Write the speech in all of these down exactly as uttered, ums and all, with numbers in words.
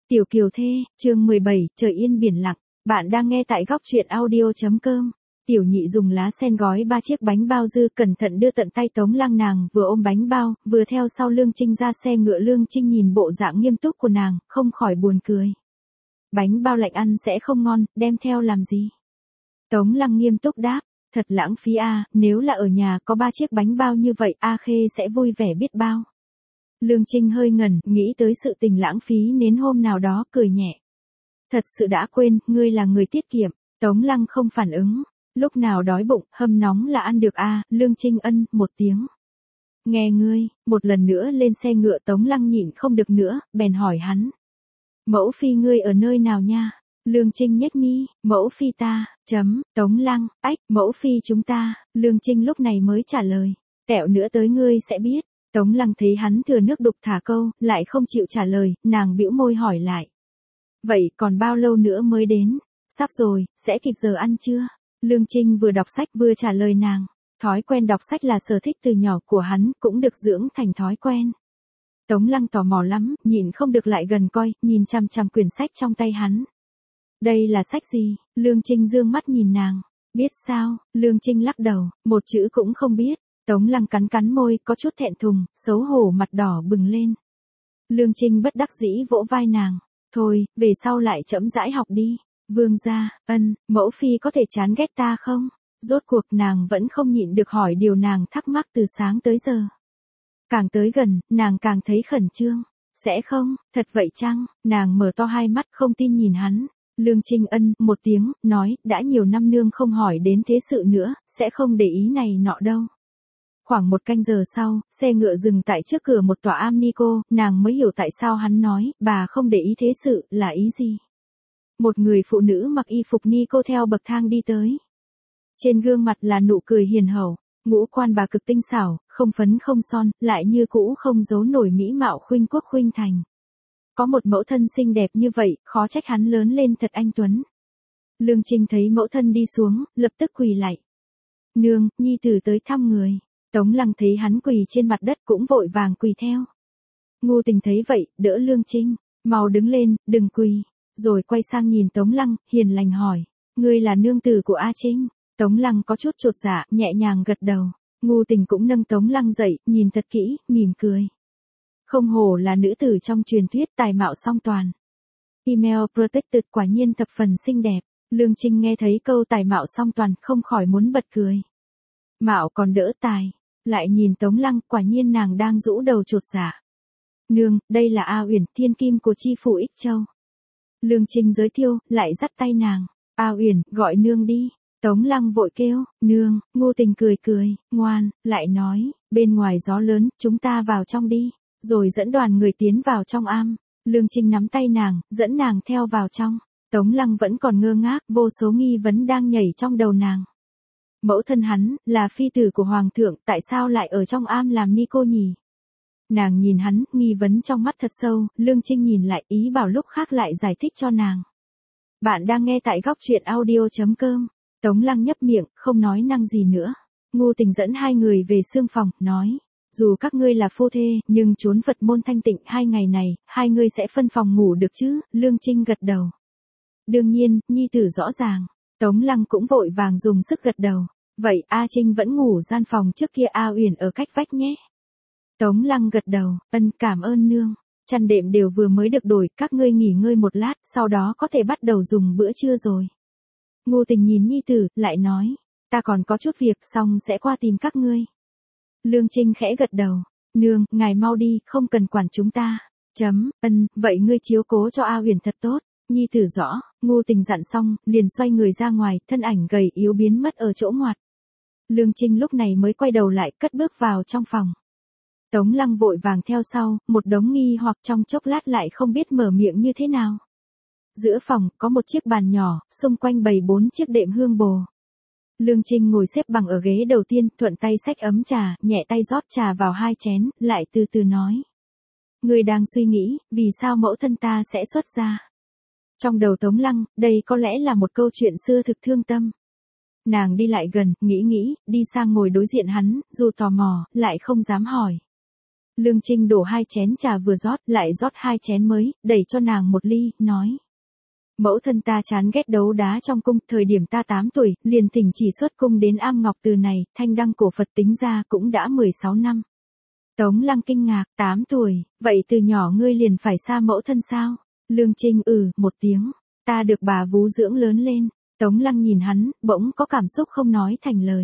Tiểu Kiều Thê, chương mười bảy, trời yên biển lặng. Bạn đang nghe tại góc truyện audio.com. Tiểu Nhị dùng lá sen gói ba chiếc bánh bao dư, cẩn thận đưa tận tay Tống Lăng. Nàng vừa ôm bánh bao, vừa theo sau Lương Trinh ra xe ngựa. Lương Trinh nhìn bộ dạng nghiêm túc của nàng, không khỏi buồn cười. Bánh bao lạnh ăn sẽ không ngon, đem theo làm gì? Tống Lăng nghiêm túc đáp, thật lãng phí a, nếu là ở nhà có ba chiếc bánh bao như vậy, A Khê sẽ vui vẻ biết bao. Lương Trinh hơi ngẩn, nghĩ tới sự tình lãng phí nến hôm nào đó, cười nhẹ. Thật sự đã quên, ngươi là người tiết kiệm. Tống Lăng không phản ứng. Lúc nào đói bụng, hâm nóng là ăn được a. Lương Trinh ân một tiếng. Nghe ngươi, một lần nữa lên xe ngựa. Tống Lăng nhịn không được nữa, bèn hỏi hắn. Mẫu phi ngươi ở nơi nào nha? Lương Trinh nhếch mi, mẫu phi ta, chấm, Tống Lăng, ách, mẫu phi chúng ta. Lương Trinh lúc này mới trả lời. Tẹo nữa tới ngươi sẽ biết. Tống Lăng thấy hắn thừa nước đục thả câu, lại không chịu trả lời, nàng bĩu môi hỏi lại. Vậy còn bao lâu nữa mới đến? Sắp rồi, sẽ kịp giờ ăn chưa? Lương Trinh vừa đọc sách vừa trả lời nàng. Thói quen đọc sách là sở thích từ nhỏ của hắn, cũng được dưỡng thành thói quen. Tống Lăng tò mò lắm, nhìn không được lại gần coi, nhìn chằm chằm quyển sách trong tay hắn. Đây là sách gì? Lương Trinh dương mắt nhìn nàng. Biết sao? Lương Trinh lắc đầu, một chữ cũng không biết. Tống Lăng cắn cắn môi, có chút thẹn thùng, xấu hổ mặt đỏ bừng lên. Lương Trinh bất đắc dĩ vỗ vai nàng. Thôi, về sau lại chậm rãi học đi. Vương gia, ân, mẫu phi có thể chán ghét ta không? Rốt cuộc nàng vẫn không nhịn được hỏi điều nàng thắc mắc từ sáng tới giờ. Càng tới gần, nàng càng thấy khẩn trương. Sẽ không, thật vậy chăng? Nàng mở to hai mắt không tin nhìn hắn. Lương Trinh ân một tiếng, nói, đã nhiều năm nương không hỏi đến thế sự nữa, sẽ không để ý này nọ đâu. Khoảng một canh giờ sau, xe ngựa dừng tại trước cửa một tòa am ni cô, nàng mới hiểu tại sao hắn nói, bà không để ý thế sự, là ý gì. Một người phụ nữ mặc y phục ni cô theo bậc thang đi tới. Trên gương mặt là nụ cười hiền hậu, ngũ quan bà cực tinh xảo, không phấn không son, lại như cũ không giấu nổi mỹ mạo khuynh quốc khuynh thành. Có một mẫu thân xinh đẹp như vậy, khó trách hắn lớn lên thật anh tuấn. Lương Trinh thấy mẫu thân đi xuống, lập tức quỳ lạy. Nương, nhi tử tới thăm người. Tống Lăng thấy hắn quỳ trên mặt đất cũng vội vàng quỳ theo. Ngô Tình thấy vậy, đỡ Lương Trinh, mau đứng lên, đừng quỳ. Rồi quay sang nhìn Tống Lăng, hiền lành hỏi, ngươi là nương tử của A Trinh? Tống Lăng có chút chột dạ, nhẹ nhàng gật đầu. Ngô Tình cũng nâng Tống Lăng dậy, nhìn thật kỹ, mỉm cười. Không hổ là nữ tử trong truyền thuyết, tài mạo song toàn. Email protected, quả nhiên thập phần xinh đẹp. Lương Trinh nghe thấy câu tài mạo song toàn, không khỏi muốn bật cười. Mạo còn đỡ tài. Lại nhìn Tống Lăng, quả nhiên nàng đang rũ đầu chột dạ. Nương, đây là A Uyển, thiên kim của chi phủ Ích Châu. Lương Trinh giới thiệu, lại dắt tay nàng. A Uyển, gọi nương đi. Tống Lăng vội kêu, nương. Ngô Tình cười cười, ngoan, lại nói, bên ngoài gió lớn, chúng ta vào trong đi. Rồi dẫn đoàn người tiến vào trong am. Lương Trinh nắm tay nàng, dẫn nàng theo vào trong. Tống Lăng vẫn còn ngơ ngác, vô số nghi vấn đang nhảy trong đầu nàng. Mẫu thân hắn, là phi tử của hoàng thượng, tại sao lại ở trong am làm ni cô nhỉ? Nàng nhìn hắn, nghi vấn trong mắt thật sâu. Lương Trinh nhìn lại, ý bảo lúc khác lại giải thích cho nàng. Bạn đang nghe tại góc truyện audio.com. Tống Lăng nhấp miệng, không nói năng gì nữa. Ngô Tình dẫn hai người về xương phòng, nói. Dù các ngươi là phu thê, nhưng trốn Phật môn thanh tịnh hai ngày này, hai ngươi sẽ phân phòng ngủ được chứ? Lương Trinh gật đầu. Đương nhiên, nhi tử rõ ràng. Tống Lăng cũng vội vàng dùng sức gật đầu. Vậy A Trinh vẫn ngủ gian phòng trước kia A Uyển ở cách vách nhé. Tống Lăng gật đầu, ân cảm ơn nương. Chăn đệm đều vừa mới được đổi, các ngươi nghỉ ngơi một lát, sau đó có thể bắt đầu dùng bữa trưa rồi. Ngô Tình nhìn nhi tử, lại nói, ta còn có chút việc, xong sẽ qua tìm các ngươi. Lương Trinh khẽ gật đầu, nương, ngài mau đi, không cần quản chúng ta. Chấm, ân, vậy ngươi chiếu cố cho A Uyển thật tốt. Nhi tử rõ. Ngô Tình dặn xong, liền xoay người ra ngoài, thân ảnh gầy yếu biến mất ở chỗ ngoặt. Lương Trinh lúc này mới quay đầu lại, cất bước vào trong phòng. Tống Lăng vội vàng theo sau, một đống nghi hoặc trong chốc lát lại không biết mở miệng như thế nào. Giữa phòng, có một chiếc bàn nhỏ, xung quanh bày bốn chiếc đệm hương bồ. Lương Trinh ngồi xếp bằng ở ghế đầu tiên, thuận tay xách ấm trà, nhẹ tay rót trà vào hai chén, lại từ từ nói. Người đang suy nghĩ, vì sao mẫu thân ta sẽ xuất gia? Trong đầu Tống Lăng, đây có lẽ là một câu chuyện xưa thực thương tâm. Nàng đi lại gần, nghĩ nghĩ, đi sang ngồi đối diện hắn, dù tò mò, lại không dám hỏi. Lương Trinh đổ hai chén trà vừa rót, lại rót hai chén mới, đẩy cho nàng một ly, nói. Mẫu thân ta chán ghét đấu đá trong cung, thời điểm ta tám tuổi, liền thỉnh chỉ xuất cung đến Am Ngọc Từ này, thanh đăng cổ Phật tính ra cũng đã mười sáu năm. Tống Lăng kinh ngạc, tám tuổi, vậy từ nhỏ ngươi liền phải xa mẫu thân sao? Lương Trinh ừ, một tiếng, ta được bà vú dưỡng lớn lên. Tống Lăng nhìn hắn, bỗng có cảm xúc không nói thành lời.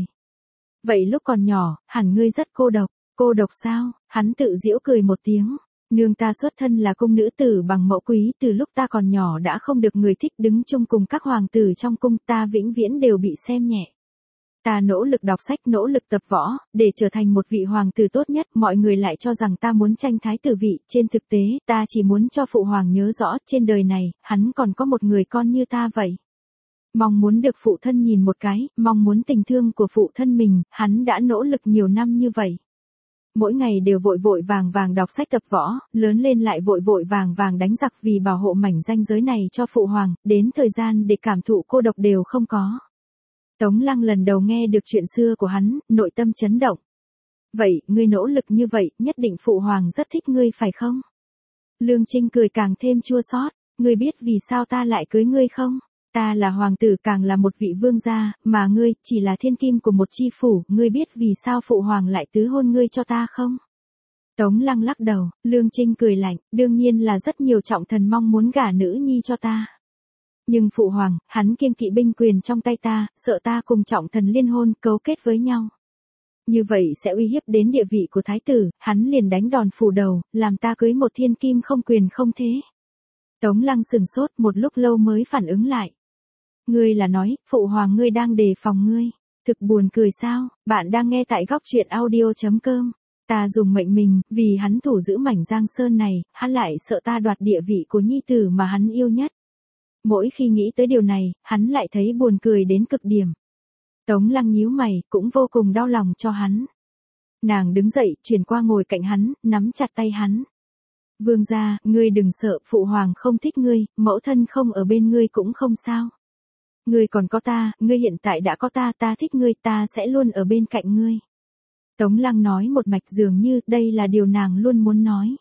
Vậy lúc còn nhỏ, hẳn ngươi rất cô độc, cô độc sao? Hắn tự giễu cười một tiếng. Nương ta xuất thân là cung nữ tử bằng mẫu quý, từ lúc ta còn nhỏ đã không được người thích đứng chung cùng các hoàng tử trong cung, ta vĩnh viễn đều bị xem nhẹ. Ta nỗ lực đọc sách, nỗ lực tập võ, để trở thành một vị hoàng tử tốt nhất, mọi người lại cho rằng ta muốn tranh thái tử vị, trên thực tế, ta chỉ muốn cho phụ hoàng nhớ rõ, trên đời này, hắn còn có một người con như ta vậy. Mong muốn được phụ thân nhìn một cái, mong muốn tình thương của phụ thân mình, hắn đã nỗ lực nhiều năm như vậy. Mỗi ngày đều vội vội vàng vàng đọc sách tập võ, lớn lên lại vội vội vàng vàng đánh giặc vì bảo hộ mảnh danh giới này cho phụ hoàng, đến thời gian để cảm thụ cô độc đều không có. Tống Lăng lần đầu nghe được chuyện xưa của hắn, nội tâm chấn động. Vậy, ngươi nỗ lực như vậy, nhất định phụ hoàng rất thích ngươi phải không? Lương Trinh cười càng thêm chua xót, ngươi biết vì sao ta lại cưới ngươi không? Ta là hoàng tử, càng là một vị vương gia, mà ngươi chỉ là thiên kim của một chi phủ, ngươi biết vì sao phụ hoàng lại tứ hôn ngươi cho ta không? Tống Lăng lắc đầu, Lương Trinh cười lạnh, đương nhiên là rất nhiều trọng thần mong muốn gả nữ nhi cho ta. Nhưng phụ hoàng, hắn kiêng kỵ binh quyền trong tay ta, sợ ta cùng trọng thần liên hôn, cấu kết với nhau. Như vậy sẽ uy hiếp đến địa vị của thái tử, hắn liền đánh đòn phủ đầu, làm ta cưới một thiên kim không quyền không thế. Tống Lăng sừng sốt một lúc lâu mới phản ứng lại. Ngươi là nói, phụ hoàng ngươi đang đề phòng ngươi. Thực buồn cười sao, bạn đang nghe tại góc truyện audio chấm com. Ta dùng mệnh mình, vì hắn thủ giữ mảnh Giang Sơn này, hắn lại sợ ta đoạt địa vị của nhi tử mà hắn yêu nhất. Mỗi khi nghĩ tới điều này, hắn lại thấy buồn cười đến cực điểm. Tống Lăng nhíu mày, cũng vô cùng đau lòng cho hắn. Nàng đứng dậy, chuyển qua ngồi cạnh hắn, nắm chặt tay hắn. Vương gia, ngươi đừng sợ, phụ hoàng không thích ngươi, mẫu thân không ở bên ngươi cũng không sao. Ngươi còn có ta, ngươi hiện tại đã có ta, ta thích ngươi, ta sẽ luôn ở bên cạnh ngươi. Tống Lăng nói một mạch dường như đây là điều nàng luôn muốn nói.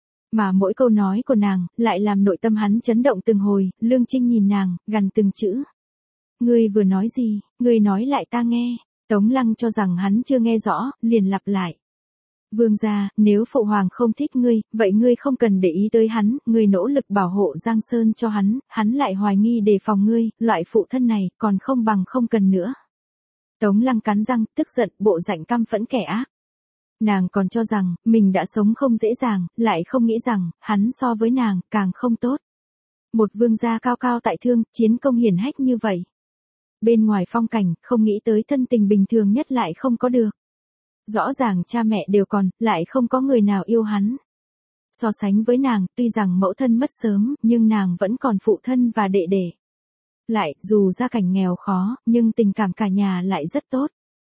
Mà mỗi câu nói của nàng, lại làm nội tâm hắn chấn động từng hồi, Lương Trinh nhìn nàng, gằn từng chữ. Ngươi vừa nói gì, ngươi nói lại ta nghe. Tống Lăng cho rằng hắn chưa nghe rõ, liền lặp lại. Vương gia, nếu phụ hoàng không thích ngươi, vậy ngươi không cần để ý tới hắn, ngươi nỗ lực bảo hộ Giang Sơn cho hắn, hắn lại hoài nghi đề phòng ngươi, loại phụ thân này, còn không bằng không cần nữa. Tống Lăng cắn răng, tức giận, bộ dạng căm phẫn kẻ ác. Nàng còn cho rằng, mình đã sống không dễ dàng, lại không nghĩ rằng, hắn so với nàng, càng không tốt. Một vương gia cao cao tại thương, chiến công hiển hách như vậy. Bên ngoài phong cảnh, không nghĩ tới thân tình bình thường nhất lại không có được. Rõ ràng cha mẹ đều còn, lại không có người nào yêu hắn. So sánh với nàng, tuy rằng mẫu thân mất sớm, nhưng nàng vẫn còn phụ thân và đệ đệ. Lại, dù gia cảnh nghèo khó, nhưng tình cảm cả nhà lại rất tốt.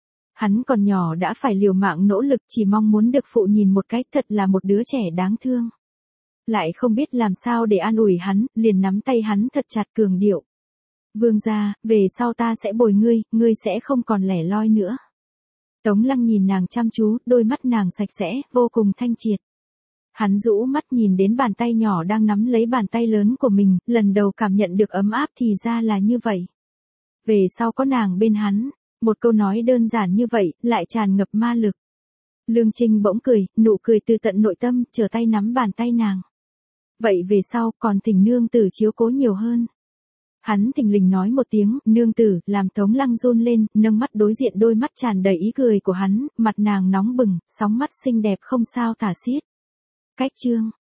Hắn còn nhỏ đã phải liều mạng nỗ lực, chỉ mong muốn được phụ nhìn một cái, thật là một đứa trẻ đáng thương. Lại không biết làm sao để an ủi hắn, liền nắm tay hắn thật chặt cường điệu. Vương gia, về sau ta sẽ bồi ngươi, ngươi sẽ không còn lẻ loi nữa. Tống Lăng nhìn nàng chăm chú, đôi mắt nàng sạch sẽ, vô cùng thanh triệt. Hắn rũ mắt nhìn đến bàn tay nhỏ đang nắm lấy bàn tay lớn của mình, lần đầu cảm nhận được ấm áp thì ra là như vậy. Về sau có nàng bên hắn, một câu nói đơn giản như vậy, lại tràn ngập ma lực. Lương Trinh bỗng cười, nụ cười từ tận nội tâm, trở tay nắm bàn tay nàng. Vậy về sau, còn thỉnh nương tử chiếu cố nhiều hơn. Hắn thình lình nói một tiếng, nương tử, làm Tống Lăng run lên, nâng mắt đối diện đôi mắt tràn đầy ý cười của hắn, mặt nàng nóng bừng, sóng mắt xinh đẹp không sao tả xiết. Cách chương